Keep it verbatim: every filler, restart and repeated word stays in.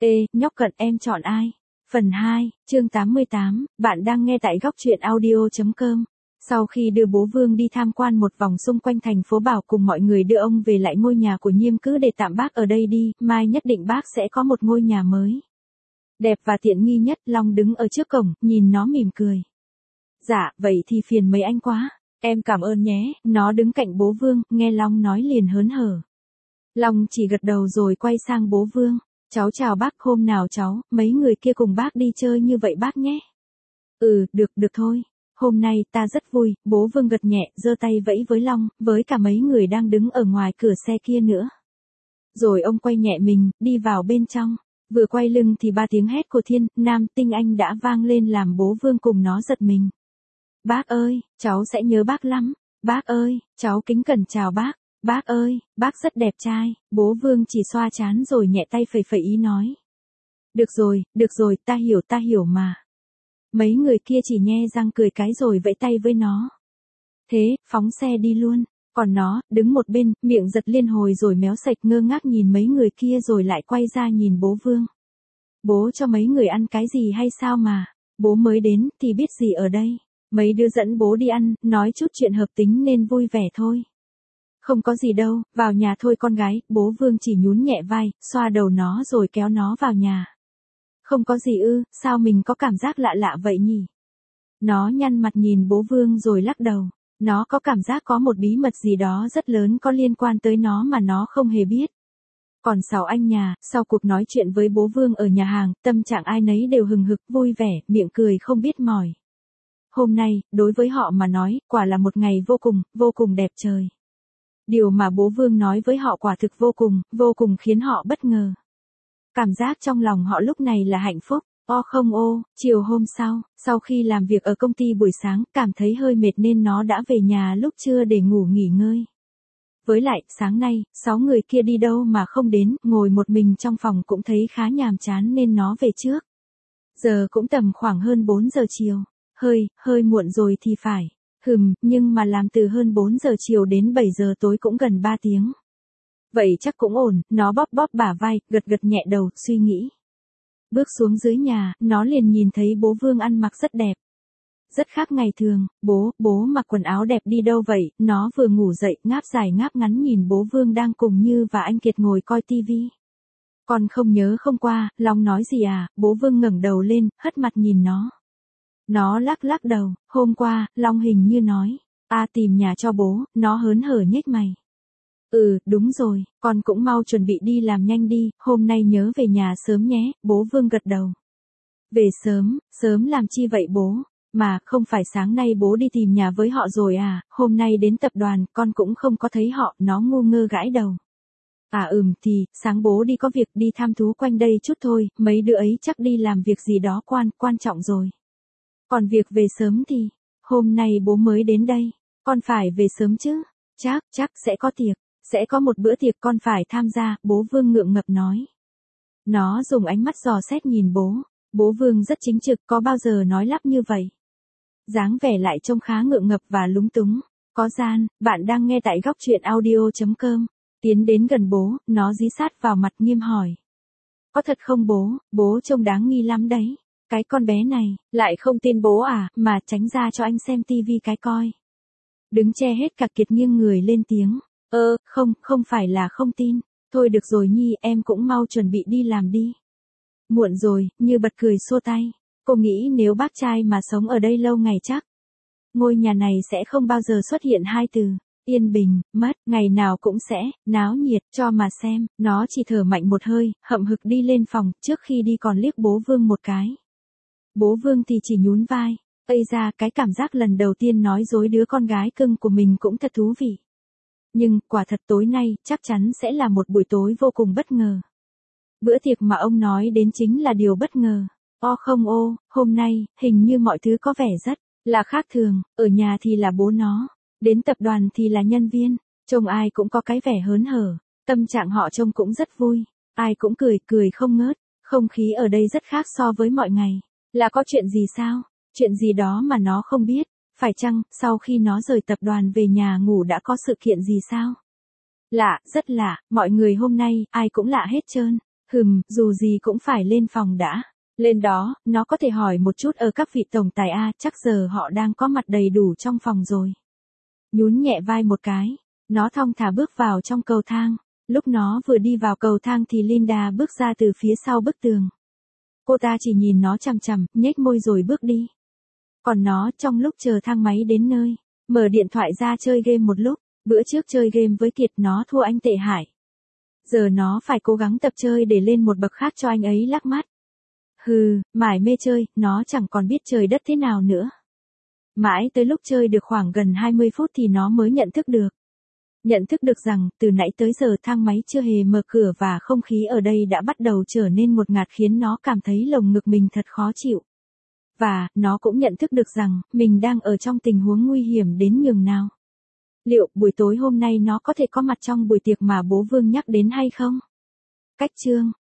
Ê, nhóc cận em chọn ai? Phần hai, chương tám mươi tám, bạn đang nghe tại góc truyện audio.com. Sau khi đưa bố Vương đi tham quan một vòng xung quanh thành phố Bảo cùng mọi người đưa ông về lại ngôi nhà của Nhiêm, cứ để tạm bác ở đây đi, mai nhất định bác sẽ có một ngôi nhà mới. Đẹp và tiện nghi nhất. Long đứng ở trước cổng, nhìn nó mỉm cười. Dạ, vậy thì phiền mấy anh quá. Em cảm ơn nhé. Nó đứng cạnh bố Vương, nghe Long nói liền hớn hở. Long chỉ gật đầu rồi quay sang bố Vương. Cháu chào bác, hôm nào cháu, mấy người kia cùng bác đi chơi như vậy bác nhé. Ừ, được, được thôi. Hôm nay ta rất vui. Bố Vương gật nhẹ, giơ tay vẫy với Long, với cả mấy người đang đứng ở ngoài cửa xe kia nữa. Rồi ông quay nhẹ mình, đi vào bên trong. Vừa quay lưng thì ba tiếng hét của Thiên, Nam, Tinh Anh đã vang lên làm bố Vương cùng nó giật mình. Bác ơi, cháu sẽ nhớ bác lắm. Bác ơi, cháu kính cẩn chào bác. Bác ơi, bác rất đẹp trai. Bố Vương chỉ xoa trán rồi nhẹ tay phẩy phẩy ý nói. Được rồi, được rồi, ta hiểu ta hiểu mà. Mấy người kia chỉ nhe răng cười cái rồi vẫy tay với nó. Thế, phóng xe đi luôn. Còn nó, đứng một bên, miệng giật liên hồi rồi méo sạch ngơ ngác nhìn mấy người kia rồi lại quay ra nhìn bố Vương. Bố cho mấy người ăn cái gì hay sao mà? Bố mới đến, thì biết gì ở đây. Mấy đứa dẫn bố đi ăn, nói chút chuyện hợp tính nên vui vẻ thôi. Không có gì đâu, vào nhà thôi con gái. Bố Vương chỉ nhún nhẹ vai, xoa đầu nó rồi kéo nó vào nhà. Không có gì ư, sao mình có cảm giác lạ lạ vậy nhỉ? Nó nhăn mặt nhìn bố Vương rồi lắc đầu. Nó có cảm giác có một bí mật gì đó rất lớn có liên quan tới nó mà nó không hề biết. Còn Sáu anh nhà, sau cuộc nói chuyện với bố Vương ở nhà hàng, tâm trạng ai nấy đều hừng hực, vui vẻ, miệng cười không biết mỏi. Hôm nay, đối với họ mà nói, quả là một ngày vô cùng, vô cùng đẹp trời. Điều mà bố Vương nói với họ quả thực vô cùng, vô cùng khiến họ bất ngờ. Cảm giác trong lòng họ lúc này là hạnh phúc. O không ô, chiều hôm sau, sau khi làm việc ở công ty buổi sáng, cảm thấy hơi mệt nên nó đã về nhà lúc trưa để ngủ nghỉ ngơi. Với lại, sáng nay, sáu người kia đi đâu mà không đến, ngồi một mình trong phòng cũng thấy khá nhàm chán nên nó về trước. Giờ cũng tầm khoảng hơn bốn giờ chiều. Hơi, hơi muộn rồi thì phải. Hừm, nhưng mà làm từ hơn bốn giờ chiều đến bảy giờ tối cũng gần ba tiếng. Vậy chắc cũng ổn, nó bóp bóp bả vai, gật gật nhẹ đầu, suy nghĩ. Bước xuống dưới nhà, nó liền nhìn thấy bố Vương ăn mặc rất đẹp. Rất khác ngày thường. Bố, bố mặc quần áo đẹp đi đâu vậy? Nó vừa ngủ dậy, ngáp dài ngáp ngắn nhìn bố Vương đang cùng Như và anh Kiệt ngồi coi tivi. Con không nhớ không qua, Long nói gì à? Bố Vương ngẩng đầu lên, hất mặt nhìn nó. Nó lắc lắc đầu. Hôm qua, Long hình như nói. À tìm nhà cho bố. Nó hớn hở nhếch mày. Ừ, đúng rồi, con cũng mau chuẩn bị đi làm nhanh đi, hôm nay nhớ về nhà sớm nhé. Bố Vương gật đầu. Về sớm, sớm làm chi vậy bố? Mà, không phải sáng nay bố đi tìm nhà với họ rồi à, hôm nay đến tập đoàn, con cũng không có thấy họ. Nó ngu ngơ gãi đầu. À ừm thì, sáng bố đi có việc đi thăm thú quanh đây chút thôi, mấy đứa ấy chắc đi làm việc gì đó quan, quan trọng rồi. Còn việc về sớm thì, hôm nay bố mới đến đây, con phải về sớm chứ, chắc, chắc sẽ có tiệc. Sẽ có một bữa tiệc con phải tham gia, bố Vương ngượng ngập nói. Nó dùng ánh mắt dò xét nhìn bố. Bố Vương rất chính trực, có bao giờ nói lắp như vậy. Dáng vẻ lại trông khá ngượng ngập và lúng túng. Có gian, bạn đang nghe tại góc truyện audio.com. Tiến đến gần bố, nó dí sát vào mặt nghiêm hỏi. Có thật không bố, bố trông đáng nghi lắm đấy. Cái con bé này, lại không tin bố à, mà tránh ra cho anh xem tivi cái coi. Đứng che hết cả Kiệt nghiêng người lên tiếng. Ơ, không, không phải là không tin. Thôi được rồi Nhi, em cũng mau chuẩn bị đi làm đi. Muộn rồi, Như bật cười xua tay. Cô nghĩ nếu bác trai mà sống ở đây lâu ngày chắc. Ngôi nhà này sẽ không bao giờ xuất hiện hai từ. Yên bình, mất, ngày nào cũng sẽ, náo nhiệt, cho mà xem. Nó chỉ thở mạnh một hơi, hậm hực đi lên phòng, trước khi đi còn liếc bố Vương một cái. Bố Vương thì chỉ nhún vai. Ây ra, cái cảm giác lần đầu tiên nói dối đứa con gái cưng của mình cũng thật thú vị. Nhưng, quả thật tối nay, chắc chắn sẽ là một buổi tối vô cùng bất ngờ. Bữa tiệc mà ông nói đến chính là điều bất ngờ. O không ô, hôm nay, hình như mọi thứ có vẻ rất là khác thường, ở nhà thì là bố nó, đến tập đoàn thì là nhân viên, trông ai cũng có cái vẻ hớn hở, tâm trạng họ trông cũng rất vui, ai cũng cười, cười không ngớt, không khí ở đây rất khác so với mọi ngày. Là có chuyện gì sao? Chuyện gì đó mà nó không biết. Phải chăng, sau khi nó rời tập đoàn về nhà ngủ đã có sự kiện gì sao? Lạ, rất lạ, mọi người hôm nay, ai cũng lạ hết trơn. Hừm, dù gì cũng phải lên phòng đã. Lên đó, nó có thể hỏi một chút ở các vị tổng tài A, chắc giờ họ đang có mặt đầy đủ trong phòng rồi. Nhún nhẹ vai một cái, nó thong thả bước vào trong cầu thang. Lúc nó vừa đi vào cầu thang thì Linda bước ra từ phía sau bức tường. Cô ta chỉ nhìn nó chằm chằm, nhếch môi rồi bước đi. Còn nó, trong lúc chờ thang máy đến nơi, mở điện thoại ra chơi game một lúc. Bữa trước chơi game với Kiệt nó thua anh tệ hại. Giờ nó phải cố gắng tập chơi để lên một bậc khác cho anh ấy lắc mắt. Hừ, mải mê chơi, nó chẳng còn biết trời đất thế nào nữa. Mãi tới lúc chơi được khoảng gần hai mươi phút thì nó mới nhận thức được. Nhận thức được rằng, từ nãy tới giờ thang máy chưa hề mở cửa và không khí ở đây đã bắt đầu trở nên ngột ngạt khiến nó cảm thấy lồng ngực mình thật khó chịu. Và, nó cũng nhận thức được rằng, mình đang ở trong tình huống nguy hiểm đến nhường nào. Liệu, buổi tối hôm nay nó có thể có mặt trong buổi tiệc mà bố Vương nhắc đến hay không? Cách chương